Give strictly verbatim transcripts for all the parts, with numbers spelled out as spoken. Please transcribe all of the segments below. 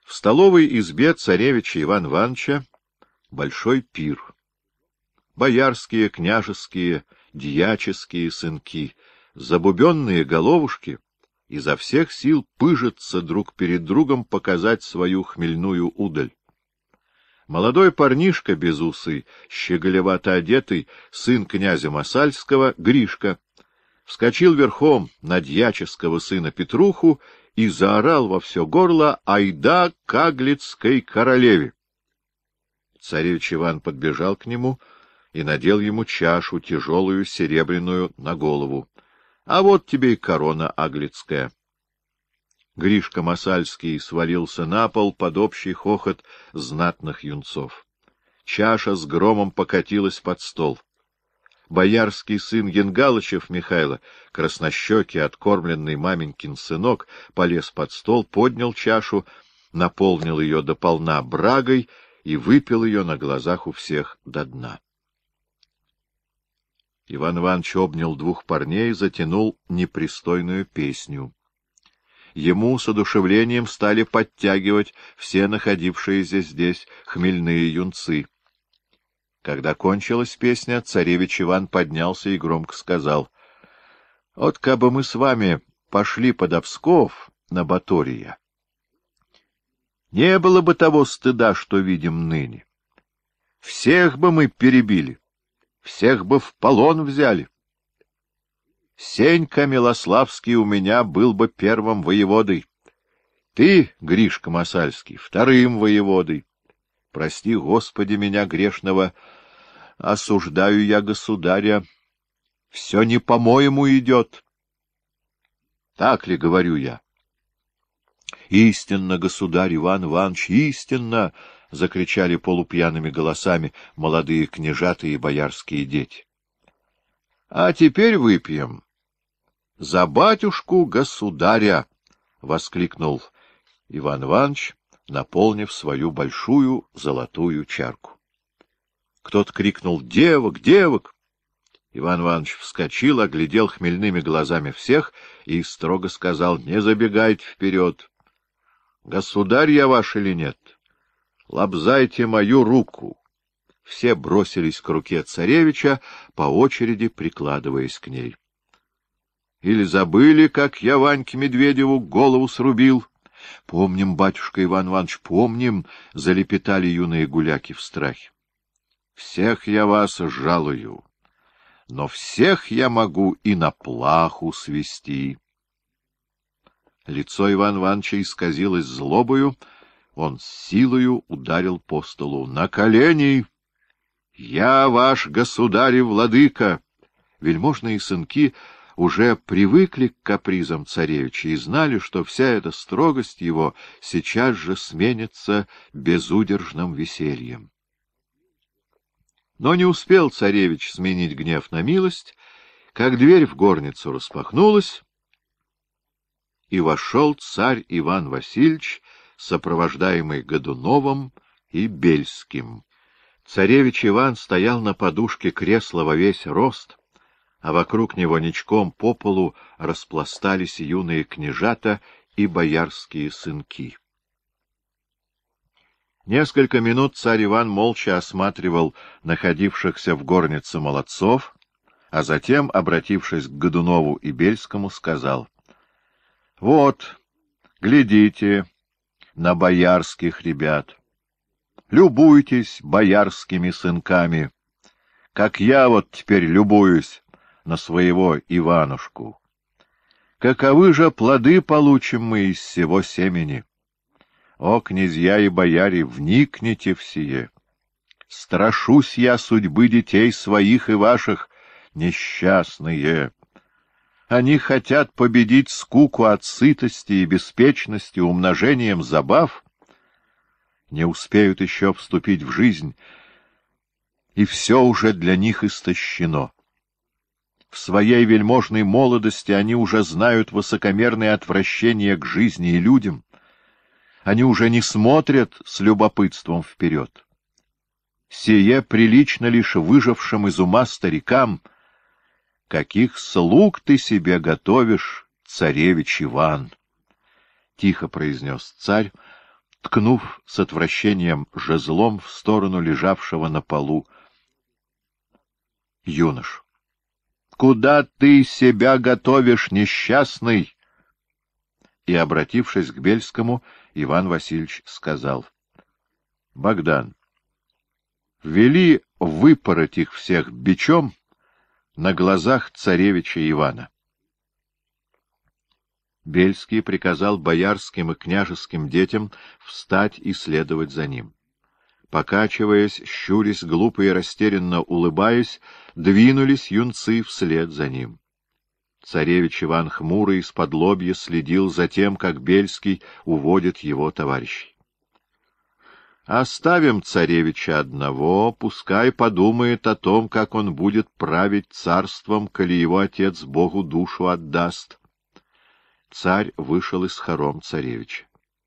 В столовой избе царевича Ивана Ивановича большой пир. Боярские, княжеские, дьяческие сынки, забубенные головушки изо всех сил пыжатся друг перед другом показать свою хмельную удаль. Молодой парнишка без усы, щеголевато одетый, сын князя Масальского, Гришка, вскочил верхом на дьяческого сына Петруху и заорал во все горло: «Айда к Аглицкой королеве!» Царевич Иван подбежал к нему и надел ему чашу, тяжелую, серебряную, на голову. «А вот тебе и корона аглицкая». Гришка Масальский свалился на пол под общий хохот знатных юнцов. Чаша с громом покатилась под стол. Боярский сын Янгалычев Михайло, краснощекий, откормленный маменькин сынок, полез под стол, поднял чашу, наполнил ее дополна брагой и выпил ее на глазах у всех до дна. Иван Иванович обнял двух парней и затянул непристойную песню. Ему с одушевлением стали подтягивать все находившиеся здесь хмельные юнцы. Когда кончилась песня, царевич Иван поднялся и громко сказал: — Вот кабы мы с вами пошли под Псков на Батория, не было бы того стыда, что видим ныне. Всех бы мы перебили, всех бы в полон взяли. Сенька Милославский у меня был бы первым воеводой. Ты, Гришка Масальский, вторым воеводой. Прости, Господи, меня грешного, осуждаю я государя. Все не по-моему идет. Так ли говорю я? Истинно, государь Иван Иванович, истинно! — закричали полупьяными голосами молодые княжата и боярские дети. — А теперь выпьем за батюшку-государя! — воскликнул Иван Иванович, наполнив свою большую золотую чарку. Кто-то крикнул: «Девок, девок!» Иван Иванович вскочил, оглядел хмельными глазами всех и строго сказал: «Не забегайте вперед! Государь я ваш или нет? Лобзайте мою руку!» Все бросились к руке царевича, по очереди прикладываясь к ней. «Или забыли, как я Ваньке Медведеву голову срубил?» — Помним, батюшка Иван Иванович, помним, — залепетали юные гуляки в страхе. — Всех я вас жалую, но всех я могу и на плаху свести. Лицо Ивана Ивановича исказилось злобою, он с силою ударил по столу. — На колени! Я ваш государь и владыка! Вельможные сынки уже привыкли к капризам царевича и знали, что вся эта строгость его сейчас же сменится безудержным весельем. Но не успел царевич сменить гнев на милость, как дверь в горницу распахнулась, и вошел царь Иван Васильевич, сопровождаемый Годуновым и Бельским. Царевич Иван стоял на подушке кресла во весь рост, а вокруг него ничком по полу распластались юные княжата и боярские сынки. Несколько минут царь Иван молча осматривал находившихся в горнице молодцов, а затем, обратившись к Годунову и Бельскому, сказал: — Вот, глядите на боярских ребят, любуйтесь боярскими сынками, как я вот теперь любуюсь на своего Иванушку. Каковы же плоды получим мы из сего семени? О, князья и бояре, вникните в сие! Страшусь я судьбы детей своих и ваших, несчастные. Они хотят победить скуку от сытости и беспечности умножением забав, не успеют еще вступить в жизнь, и все уже для них истощено. В своей вельможной молодости они уже знают высокомерное отвращение к жизни и людям. Они уже не смотрят с любопытством вперед. Сие прилично лишь выжившим из ума старикам. Каких слуг ты себе готовишь, царевич Иван? — тихо произнес царь, ткнув с отвращением жезлом в сторону лежавшего на полу юнош. — Куда ты себя готовишь, несчастный? И, обратившись к Бельскому, Иван Васильевич сказал: — Богдан, вели выпороть их всех бичом на глазах царевича Ивана. Бельский приказал боярским и княжеским детям встать и следовать за ним. Покачиваясь, щурясь, глупо и растерянно улыбаясь, двинулись юнцы вслед за ним. Царевич Иван хмурый из-под лобья следил за тем, как Бельский уводит его товарищей. — Оставим царевича одного, пускай подумает о том, как он будет править царством, коли его отец Богу душу отдаст. Царь вышел из хором царевича.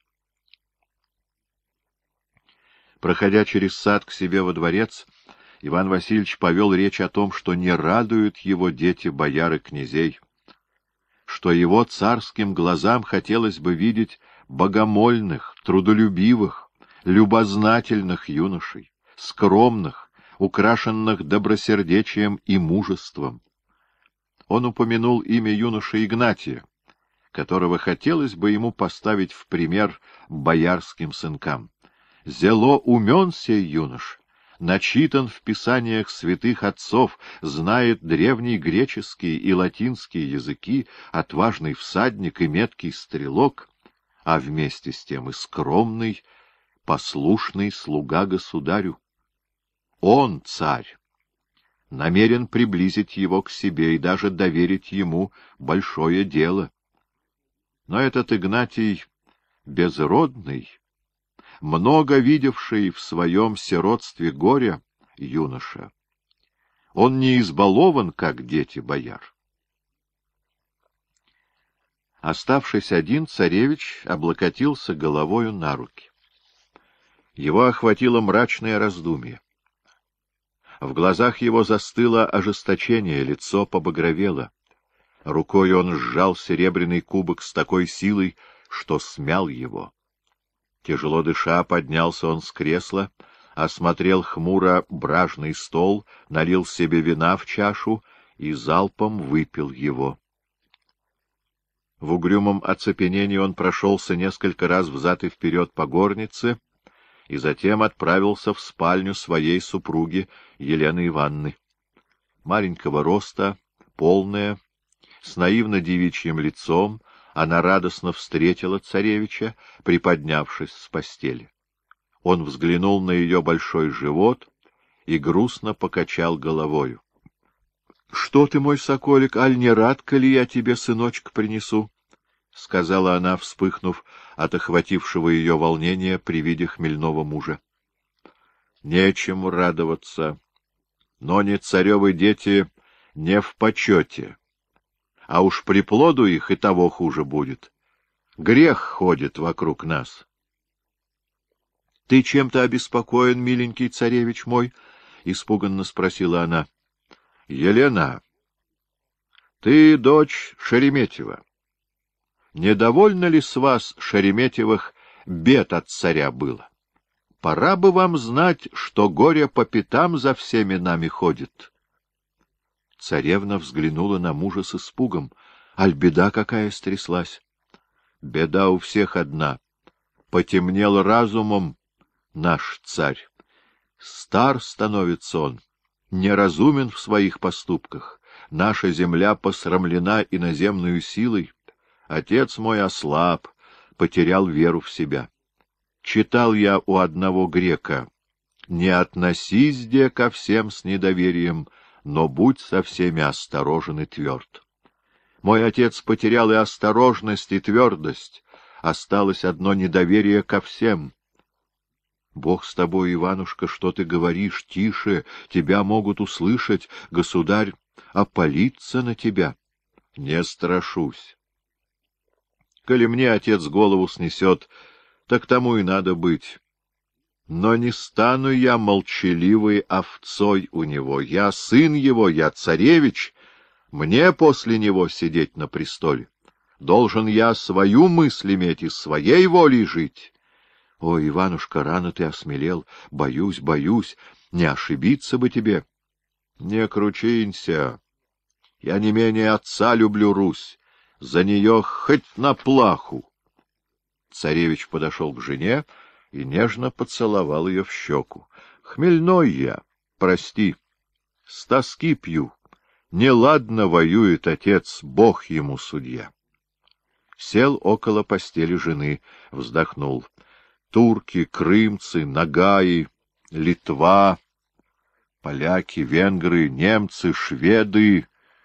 Проходя через сад к себе во дворец, Иван Васильевич повел речь о том, что не радуют его дети бояр и князей, что его царским глазам хотелось бы видеть богомольных, трудолюбивых, любознательных юношей, скромных, украшенных добросердечием и мужеством. Он упомянул имя юноши Игнатия, которого хотелось бы ему поставить в пример боярским сынкам. Зело умен сей юнош, начитан в писаниях святых отцов, знает древний греческий и латинский языки, отважный всадник и меткий стрелок, а вместе с тем и скромный, послушный слуга государю. Он, царь, намерен приблизить его к себе и даже доверить ему большое дело. Но этот Игнатий безродный, много видевший в своем сиротстве горя юноша. Он не избалован, как дети бояр. Оставшись один, царевич облокотился головою на руки. Его охватило мрачное раздумье. В глазах его застыло ожесточение, лицо побагровело. Рукой он сжал серебряный кубок с такой силой, что смял его. Тяжело дыша, поднялся он с кресла, осмотрел хмуро бражный стол, налил себе вина в чашу и залпом выпил его. В угрюмом оцепенении он прошелся несколько раз взад и вперед по горнице и затем отправился в спальню своей супруги Елены Ивановны. Маленького роста, полная, с наивно-девичьим лицом, она радостно встретила царевича, приподнявшись с постели. Он взглянул на ее большой живот и грустно покачал головою. — Что ты, мой соколик, аль не рад, коли я тебе сыночка принесу? — сказала она, вспыхнув от охватившего ее волнения при виде хмельного мужа. — Нечему радоваться, но не царевы дети не в почете. А уж приплоду их и того хуже будет. Грех ходит вокруг нас. — Ты чем-то обеспокоен, миленький царевич мой? — испуганно спросила она. — Елена, ты дочь Шереметьева. Недовольно ли с вас, Шереметьевых, бед от царя было? Пора бы вам знать, что горе по пятам за всеми нами ходит. Царевна взглянула на мужа с испугом. Аль беда какая стряслась? Беда у всех одна. Потемнел разумом наш царь. Стар становится он, неразумен в своих поступках. Наша земля посрамлена иноземную силой. Отец мой ослаб, потерял веру в себя. Читал я у одного грека: «Не относись, де, ко всем с недоверием, но будь со всеми осторожен и тверд». Мой отец потерял и осторожность, и твердость. Осталось одно недоверие ко всем. Бог с тобой, Иванушка, что ты говоришь? Тише, тебя могут услышать. Государь опалится на тебя. Не страшусь. Коли мне отец голову снесет, так тому и надо быть. Но не стану я молчаливой овцой у него. Я сын его, я царевич, мне после него сидеть на престоле. Должен я свою мысль иметь и своей волей жить. Ой, Иванушка, рано ты осмелел. Боюсь, боюсь. Не ошибиться бы тебе. Не кручинься. Я не менее отца люблю Русь. За нее хоть на плаху. Царевич подошел к жене и нежно поцеловал ее в щеку. — Хмельной я, прости. С тоски пью. Неладно воюет отец, Бог ему судья. Сел около постели жены, вздохнул. Турки, крымцы, нагаи, Литва, поляки, венгры, немцы, шведы.